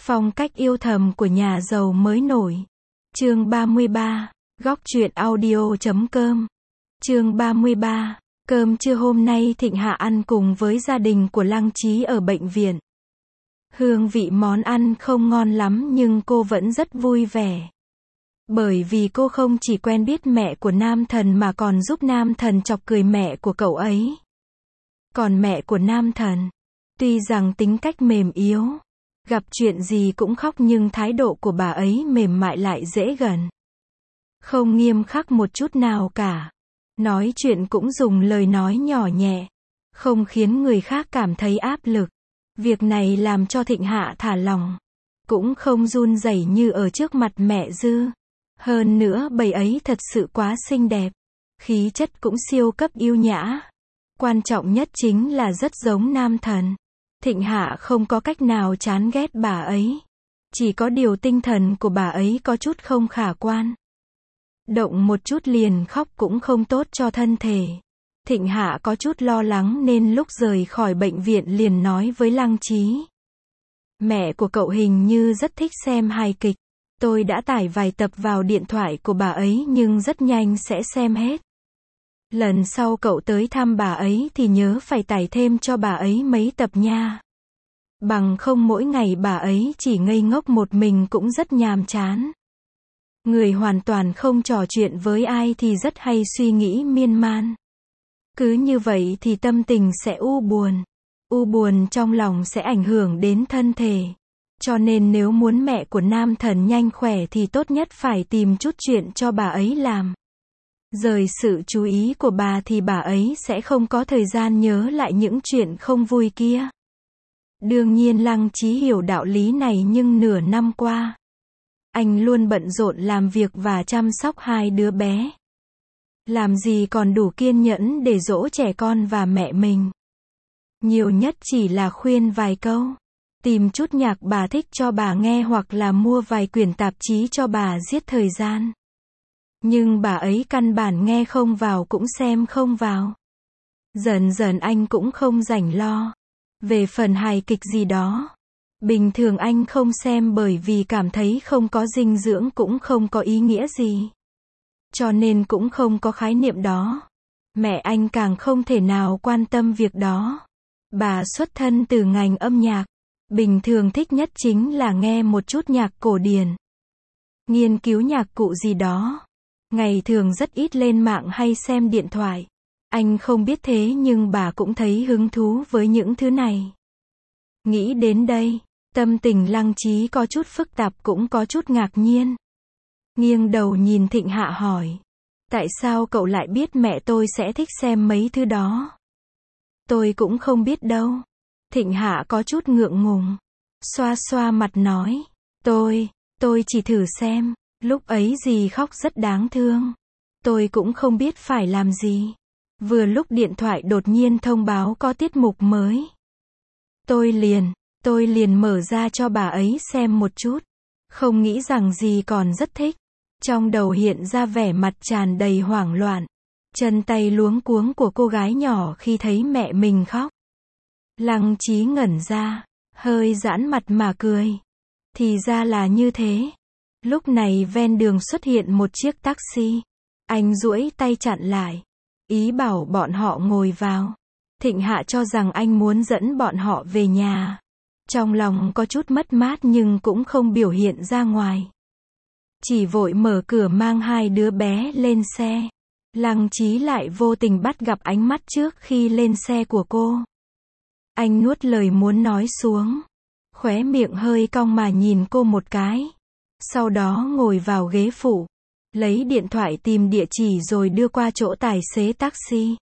Phong cách yêu thầm của nhà giàu mới nổi. Chương 33, góc truyện audio.com. Chương 33, cơm trưa hôm nay Thịnh Hạ ăn cùng với gia đình của Lăng Chí ở bệnh viện. Hương vị món ăn không ngon lắm nhưng cô vẫn rất vui vẻ. Bởi vì cô không chỉ quen biết mẹ của Nam Thần mà còn giúp Nam Thần chọc cười mẹ của cậu ấy. Còn mẹ của Nam Thần, tuy rằng tính cách mềm yếu, gặp chuyện gì cũng khóc nhưng thái độ của bà ấy mềm mại lại dễ gần. Không nghiêm khắc một chút nào cả. Nói chuyện cũng dùng lời nói nhỏ nhẹ, không khiến người khác cảm thấy áp lực. Việc này làm cho Thịnh Hạ thả lòng, cũng không run rẩy như ở trước mặt mẹ Dư. Hơn nữa bầy ấy thật sự quá xinh đẹp, khí chất cũng siêu cấp yêu nhã. Quan trọng nhất chính là rất giống Nam Thần. Thịnh Hạ không có cách nào chán ghét bà ấy. Chỉ có điều tinh thần của bà ấy có chút không khả quan. Động một chút liền khóc cũng không tốt cho thân thể. Thịnh Hạ có chút lo lắng nên lúc rời khỏi bệnh viện liền nói với Lăng Chí. Mẹ của cậu hình như rất thích xem hài kịch. Tôi đã tải vài tập vào điện thoại của bà ấy nhưng rất nhanh sẽ xem hết. Lần sau cậu tới thăm bà ấy thì nhớ phải tải thêm cho bà ấy mấy tập nha. Bằng không mỗi ngày bà ấy chỉ ngây ngốc một mình cũng rất nhàm chán. Người hoàn toàn không trò chuyện với ai thì rất hay suy nghĩ miên man. Cứ như vậy thì tâm tình sẽ u buồn. U buồn trong lòng sẽ ảnh hưởng đến thân thể. Cho nên nếu muốn mẹ của Nam Thần nhanh khỏe thì tốt nhất phải tìm chút chuyện cho bà ấy làm. Rời sự chú ý của bà thì bà ấy sẽ không có thời gian nhớ lại những chuyện không vui kia. Đương nhiên Lăng Chí hiểu đạo lý này nhưng nửa năm qua, anh luôn bận rộn làm việc và chăm sóc hai đứa bé. Làm gì còn đủ kiên nhẫn để dỗ trẻ con và mẹ mình. Nhiều nhất chỉ là khuyên vài câu, tìm chút nhạc bà thích cho bà nghe hoặc là mua vài quyển tạp chí cho bà giết thời gian. Nhưng bà ấy căn bản nghe không vào cũng xem không vào. Dần dần anh cũng không rảnh lo. Về phần hài kịch gì đó, bình thường anh không xem bởi vì cảm thấy không có dinh dưỡng cũng không có ý nghĩa gì. Cho nên cũng không có khái niệm đó. Mẹ anh càng không thể nào quan tâm việc đó. Bà xuất thân từ ngành âm nhạc, bình thường thích nhất chính là nghe một chút nhạc cổ điển, nghiên cứu nhạc cụ gì đó. Ngày thường rất ít lên mạng hay xem điện thoại. Anh không biết thế nhưng bà cũng thấy hứng thú với những thứ này. Nghĩ đến đây, tâm tình Lăng Chí có chút phức tạp cũng có chút ngạc nhiên. Nghiêng đầu nhìn Thịnh Hạ hỏi. Tại sao cậu lại biết mẹ tôi sẽ thích xem mấy thứ đó? Tôi cũng không biết đâu. Thịnh Hạ có chút ngượng ngùng. Xoa xoa mặt nói. Tôi chỉ thử xem. Lúc ấy dì khóc rất đáng thương. Tôi cũng không biết phải làm gì. Vừa lúc điện thoại đột nhiên thông báo có tiết mục mới. Tôi liền mở ra cho bà ấy xem một chút. Không nghĩ rằng dì còn rất thích. Trong đầu hiện ra vẻ mặt tràn đầy hoảng loạn. Chân tay luống cuống của cô gái nhỏ khi thấy mẹ mình khóc. Lăng Chí ngẩn ra, hơi giãn mặt mà cười. Thì ra là như thế. Lúc này ven đường xuất hiện một chiếc taxi. Anh duỗi tay chặn lại, ý bảo bọn họ ngồi vào. Thịnh Hạ cho rằng anh muốn dẫn bọn họ về nhà. Trong lòng có chút mất mát nhưng cũng không biểu hiện ra ngoài. Chỉ vội mở cửa mang hai đứa bé lên xe. Lăng Chí lại vô tình bắt gặp ánh mắt trước khi lên xe của cô. Anh nuốt lời muốn nói xuống. Khóe miệng hơi cong mà nhìn cô một cái. Sau đó ngồi vào ghế phụ. Lấy điện thoại tìm địa chỉ rồi đưa qua chỗ tài xế taxi.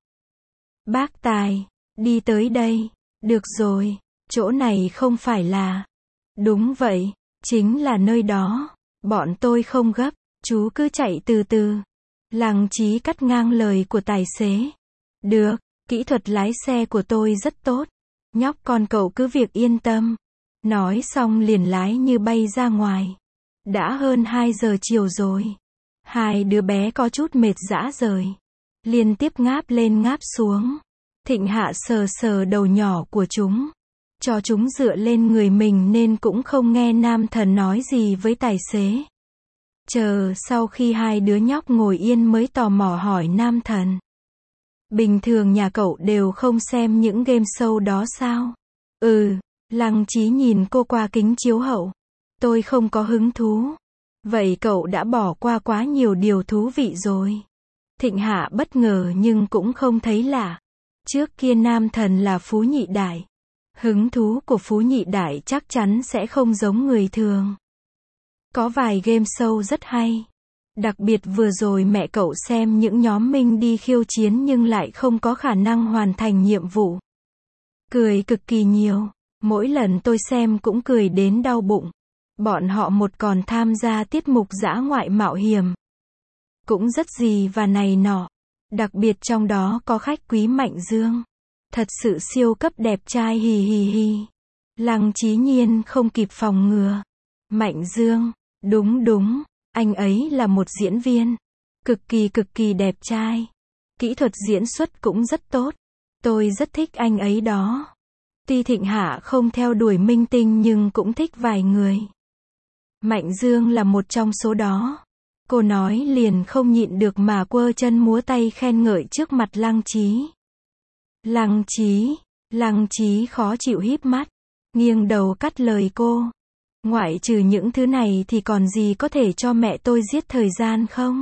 Bác Tài, đi tới đây. Được rồi, chỗ này không phải là. Đúng vậy, chính là nơi đó. Bọn tôi không gấp, chú cứ chạy từ từ. Lăng Chí cắt ngang lời của tài xế. Được, kỹ thuật lái xe của tôi rất tốt. Nhóc con cậu cứ việc yên tâm. Nói xong liền lái như bay ra ngoài. Đã hơn 2 giờ chiều rồi. Hai đứa bé có chút mệt rã rời. Liên tiếp ngáp lên ngáp xuống. Thịnh Hạ sờ sờ đầu nhỏ của chúng. cho chúng dựa lên người mình nên cũng không nghe nam thần nói gì với tài xế. Chờ sau khi hai đứa nhóc ngồi yên mới tò mò hỏi nam thần. Bình thường nhà cậu đều không xem những game show đó sao? Lăng Chí nhìn cô qua kính chiếu hậu. Tôi không có hứng thú. Vậy cậu đã bỏ qua quá nhiều điều thú vị rồi. Thịnh Hạ bất ngờ nhưng cũng không thấy lạ. Trước kia nam thần là Phú Nhị Đại. Hứng thú của Phú Nhị Đại chắc chắn sẽ không giống người thường. Có vài game show rất hay. Đặc biệt vừa rồi mẹ cậu xem những nhóm minh đi khiêu chiến nhưng lại không có khả năng hoàn thành nhiệm vụ. Cười cực kỳ nhiều. Mỗi lần tôi xem cũng cười đến đau bụng. Bọn họ một còn tham gia tiết mục dã ngoại mạo hiểm. Cũng rất gì và này nọ. Đặc biệt trong đó có khách quý Mạnh Dương. Thật sự siêu cấp đẹp trai hì hì hì. Lăng Chí Nhiên không kịp phòng ngừa. Mạnh Dương, đúng, anh ấy là một diễn viên. Cực kỳ đẹp trai. Kỹ thuật diễn xuất cũng rất tốt. Tôi rất thích anh ấy đó. Tuy Thịnh Hạ không theo đuổi minh tinh nhưng cũng thích vài người. Mạnh Dương là một trong số đó. Cô nói liền không nhịn được mà quơ chân múa tay khen ngợi trước mặt Lăng Chí. Lăng Chí khó chịu híp mắt, nghiêng đầu cắt lời cô. Ngoại trừ những thứ này thì còn gì có thể cho mẹ tôi giết thời gian không?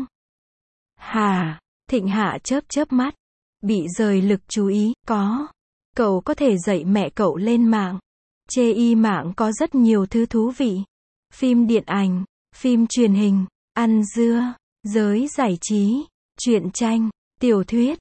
Hả? Thịnh Hạ chớp mắt, bị rời lực chú ý, có. Cậu có thể dạy mẹ cậu lên mạng. Trên mạng có rất nhiều thứ thú vị. Phim điện ảnh, phim truyền hình, ăn dưa, giới giải trí, truyện tranh, tiểu thuyết.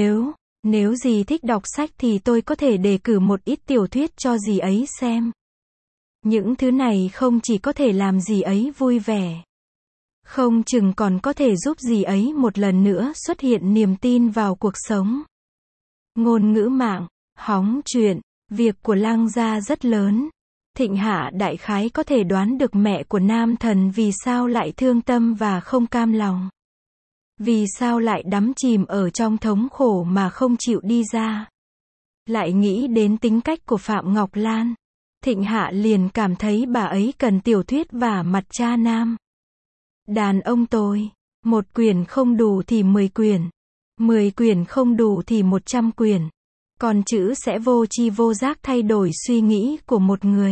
Nếu dì thích đọc sách thì tôi có thể đề cử một ít tiểu thuyết cho dì ấy xem. Những thứ này không chỉ có thể làm dì ấy vui vẻ, không chừng còn có thể giúp dì ấy một lần nữa xuất hiện niềm tin vào cuộc sống. Ngôn ngữ mạng, hóng chuyện, việc của Lăng gia rất lớn. Thịnh Hạ đại khái có thể đoán được mẹ của nam thần vì sao lại thương tâm và không cam lòng. Vì sao lại đắm chìm ở trong thống khổ mà không chịu đi ra. Lại nghĩ đến tính cách của Phạm Ngọc Lan. Thịnh Hạ liền cảm thấy bà ấy cần tiểu thuyết và mặt cha nam. Đàn ông tôi, 1 quyển không đủ thì 10 quyển. 10 quyển không đủ thì 100 quyển. Còn chữ sẽ vô tri vô giác thay đổi suy nghĩ của một người.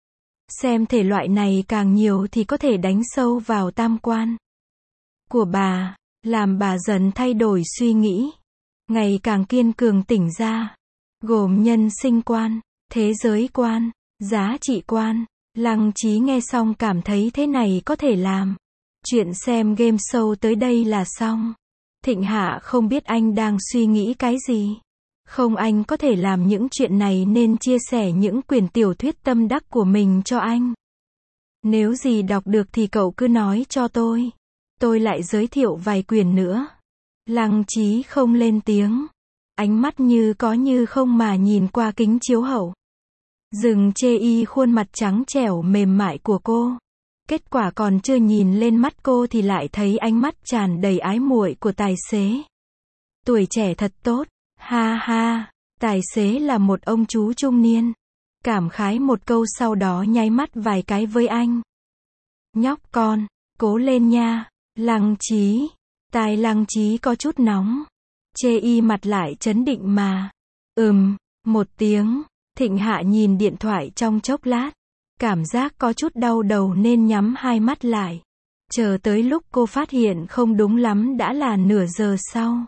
Xem thể loại này càng nhiều thì có thể đánh sâu vào tam quan của bà, làm bà dần thay đổi suy nghĩ, ngày càng kiên cường tỉnh ra, gồm nhân sinh quan, thế giới quan, giá trị quan. Lăng Chí nghe xong cảm thấy thế này có thể làm. Chuyện xem game show tới đây là xong. Thịnh Hạ không biết anh đang suy nghĩ cái gì. Không, anh có thể làm những chuyện này nên chia sẻ những quyển tiểu thuyết tâm đắc của mình cho anh. Nếu gì đọc được thì cậu cứ nói cho tôi lại giới thiệu vài quyển nữa. Lăng Chí không lên tiếng. Ánh mắt như có như không mà nhìn qua kính chiếu hậu. Dừng chê khuôn mặt trắng trẻo mềm mại của cô. Kết quả còn chưa nhìn lên mắt cô thì lại thấy ánh mắt tràn đầy ái muội của tài xế. Tuổi trẻ thật tốt. Ha ha, tài xế là một ông chú trung niên. Cảm khái một câu sau đó nháy mắt vài cái với anh. Nhóc con, cố lên nha. Lăng Chí. Tai Lăng Chí có chút nóng. Chê mặt lại trấn định mà. Một tiếng. Thịnh Hạ nhìn điện thoại trong chốc lát. Cảm giác có chút đau đầu nên nhắm hai mắt lại. Chờ tới lúc cô phát hiện không đúng lắm đã là nửa giờ sau.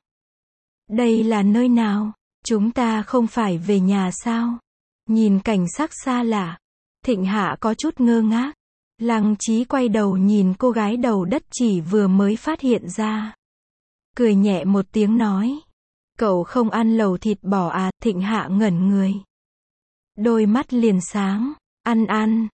Đây là nơi nào? Chúng ta không phải về nhà sao? Nhìn cảnh sắc xa lạ. Thịnh Hạ có chút ngơ ngác. Lăng Chí quay đầu nhìn cô gái đầu đất chỉ vừa mới phát hiện ra. Cười nhẹ một tiếng nói. Cậu không ăn lẩu thịt bò à? Thịnh Hạ ngẩn người. Đôi mắt liền sáng. Ăn,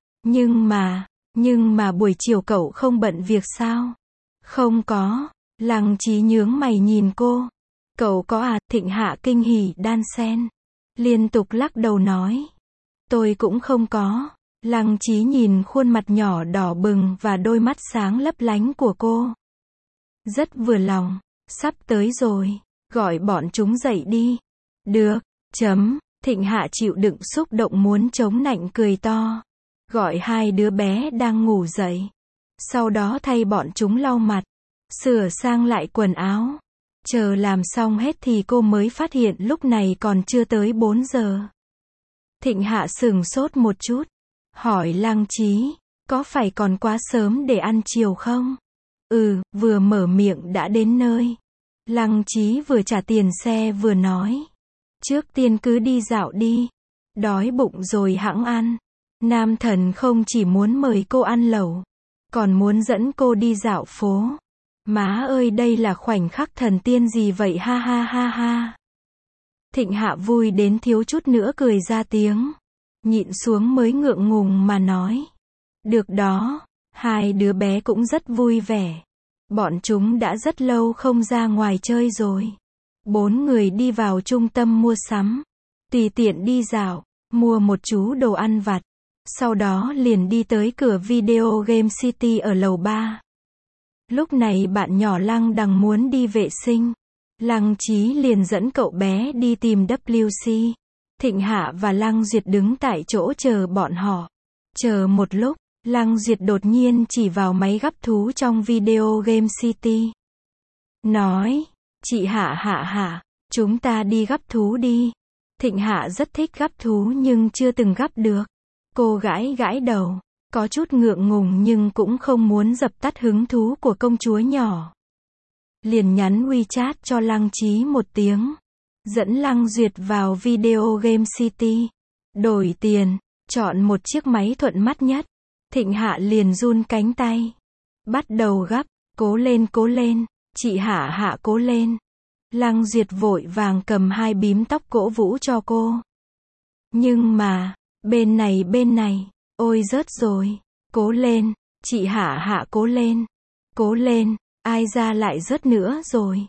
nhưng mà buổi chiều cậu không bận việc sao? Không có. Lăng Chí nhướng mày nhìn cô. Cậu có à? Thịnh Hạ kinh hỉ đan xen. Liên tục lắc đầu nói. Tôi cũng không có. Lăng Chí nhìn khuôn mặt nhỏ đỏ bừng và đôi mắt sáng lấp lánh của cô. Rất vừa lòng. Sắp tới rồi. Gọi bọn chúng dậy đi. Được. Thịnh Hạ chịu đựng xúc động muốn chống nạnh cười to. Gọi hai đứa bé đang ngủ dậy. Sau đó thay bọn chúng lau mặt. Sửa sang lại quần áo. Chờ làm xong hết thì cô mới phát hiện lúc này còn chưa tới 4 giờ. Thịnh Hạ sửng sốt một chút. Hỏi Lăng Chí, có phải còn quá sớm để ăn chiều không? Vừa mở miệng đã đến nơi. Lăng Chí vừa trả tiền xe vừa nói. Trước tiên cứ đi dạo đi. Đói bụng rồi hẵng ăn. Nam Thần không chỉ muốn mời cô ăn lẩu, còn muốn dẫn cô đi dạo phố. Má ơi, đây là khoảnh khắc thần tiên gì vậy, ha ha ha ha. Thịnh Hạ vui đến thiếu chút nữa cười ra tiếng. Nhịn xuống mới ngượng ngùng mà nói. Được đó. Hai đứa bé cũng rất vui vẻ. Bọn chúng đã rất lâu không ra ngoài chơi rồi. 4 người đi vào trung tâm mua sắm. Tùy tiện đi dạo, mua một chú đồ ăn vặt. Sau đó liền đi tới cửa Video Game City ở lầu 3. Lúc này bạn nhỏ Lăng Đằng muốn đi vệ sinh. Lăng Chí liền dẫn cậu bé đi tìm WC. Thịnh Hạ và Lăng Duyệt đứng tại chỗ chờ bọn họ. Chờ một lúc, Lăng Duyệt đột nhiên chỉ vào máy gắp thú trong Video Game City. Nói, chị Hạ, chúng ta đi gắp thú đi. Thịnh Hạ rất thích gắp thú nhưng chưa từng gắp được. Cô gãi gãi đầu, có chút ngượng ngùng nhưng cũng không muốn dập tắt hứng thú của công chúa nhỏ. Liền nhắn WeChat cho Lăng Chí một tiếng. Dẫn Lăng Duyệt vào Video Game City. Đổi tiền, chọn một chiếc máy thuận mắt nhất. Thịnh Hạ liền run cánh tay. Bắt đầu gắp, cố lên, chị Hạ cố lên. Lăng Duyệt vội vàng cầm 2 bím tóc cổ vũ cho cô. Nhưng mà, bên này, ôi rớt rồi. Cố lên, chị Hạ cố lên, ai ra lại rớt nữa rồi.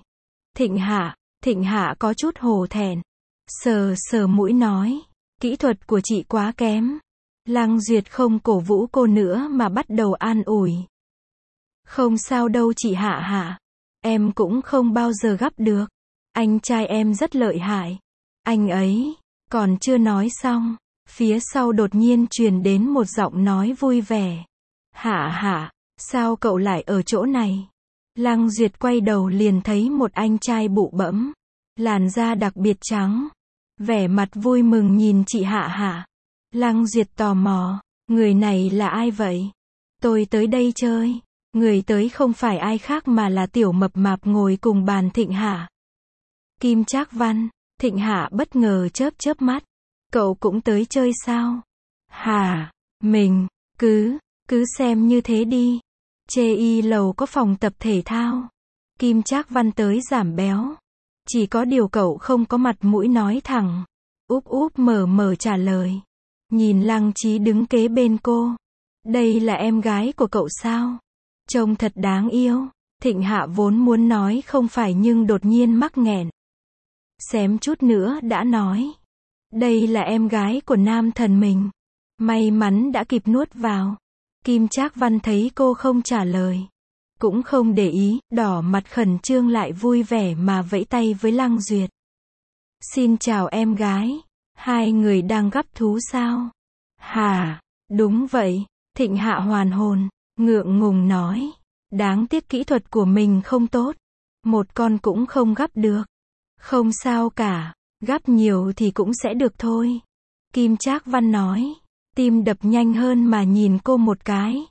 Thịnh Hạ có chút hổ thẹn. Sờ mũi nói, kỹ thuật của chị quá kém. Lăng Duyệt không cổ vũ cô nữa mà bắt đầu an ủi. Không sao đâu chị Hạ, em cũng không bao giờ gắp được. Anh trai em rất lợi hại. Anh ấy, còn chưa nói xong, phía sau đột nhiên truyền đến một giọng nói vui vẻ. Hạ, sao cậu lại ở chỗ này? Lăng Duyệt quay đầu liền thấy một anh trai bụ bẫm, làn da đặc biệt trắng, vẻ mặt vui mừng nhìn chị Hạ. Lăng Duyệt tò mò, người này là ai vậy? Tôi tới đây chơi. Người tới không phải ai khác mà là tiểu mập mạp ngồi cùng bàn Thịnh Hạ. Kim Trác Văn. Thịnh Hạ bất ngờ chớp mắt. Cậu cũng tới chơi sao? Hả? Mình, cứ xem như thế đi. Chê y lầu có phòng tập thể thao. Kim Trác Văn tới giảm béo. Chỉ có điều cậu không có mặt mũi nói thẳng. Úp mở trả lời. Nhìn Lăng Chí đứng kế bên cô. Đây là em gái của cậu sao? Trông thật đáng yêu. Thịnh Hạ vốn muốn nói không phải nhưng đột nhiên mắc nghẹn. Xém chút nữa đã nói. Đây là em gái của Nam Thần mình. May mắn đã kịp nuốt vào. Kim Trác Văn thấy cô không trả lời. Cũng không để ý, đỏ mặt khẩn trương lại vui vẻ mà vẫy tay với Lăng Duyệt. Xin chào em gái. Hai người đang gắp thú sao? Hả? Đúng vậy. Thịnh Hạ hoàn hồn, ngượng ngùng nói. Đáng tiếc kỹ thuật của mình không tốt. Một con cũng không gắp được. Không sao cả, gắp nhiều thì cũng sẽ được thôi. Kim Trác Văn nói. Tim đập nhanh hơn mà nhìn cô một cái.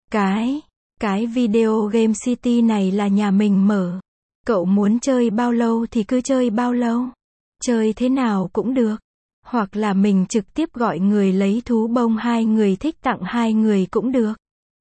Cái Video Game City này là nhà mình mở. Cậu muốn chơi bao lâu thì cứ chơi bao lâu. Chơi thế nào cũng được. Hoặc là mình trực tiếp gọi người lấy thú bông, 2 người thích tặng 2 người cũng được.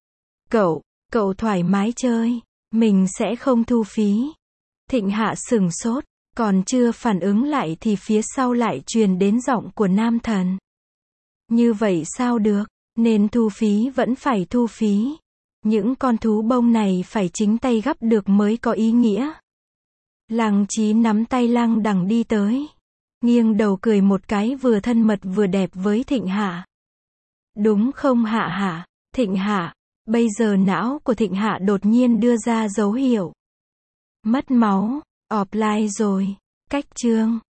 Cậu thoải mái chơi. Mình sẽ không thu phí. Thịnh Hạ sửng sốt. Còn chưa phản ứng lại thì phía sau lại truyền đến giọng của Nam Thần. Như vậy sao được, nên thu phí vẫn phải thu phí. Những con thú bông này phải chính tay gắp được mới có ý nghĩa. Lăng Chí nắm tay Lăng Đằng đi tới. Nghiêng đầu cười một cái vừa thân mật vừa đẹp với Thịnh Hạ. Đúng không Hạ? Thịnh Hạ. Bây giờ não của Thịnh Hạ đột nhiên đưa ra dấu hiệu. Mất máu, offline rồi. Cách chương.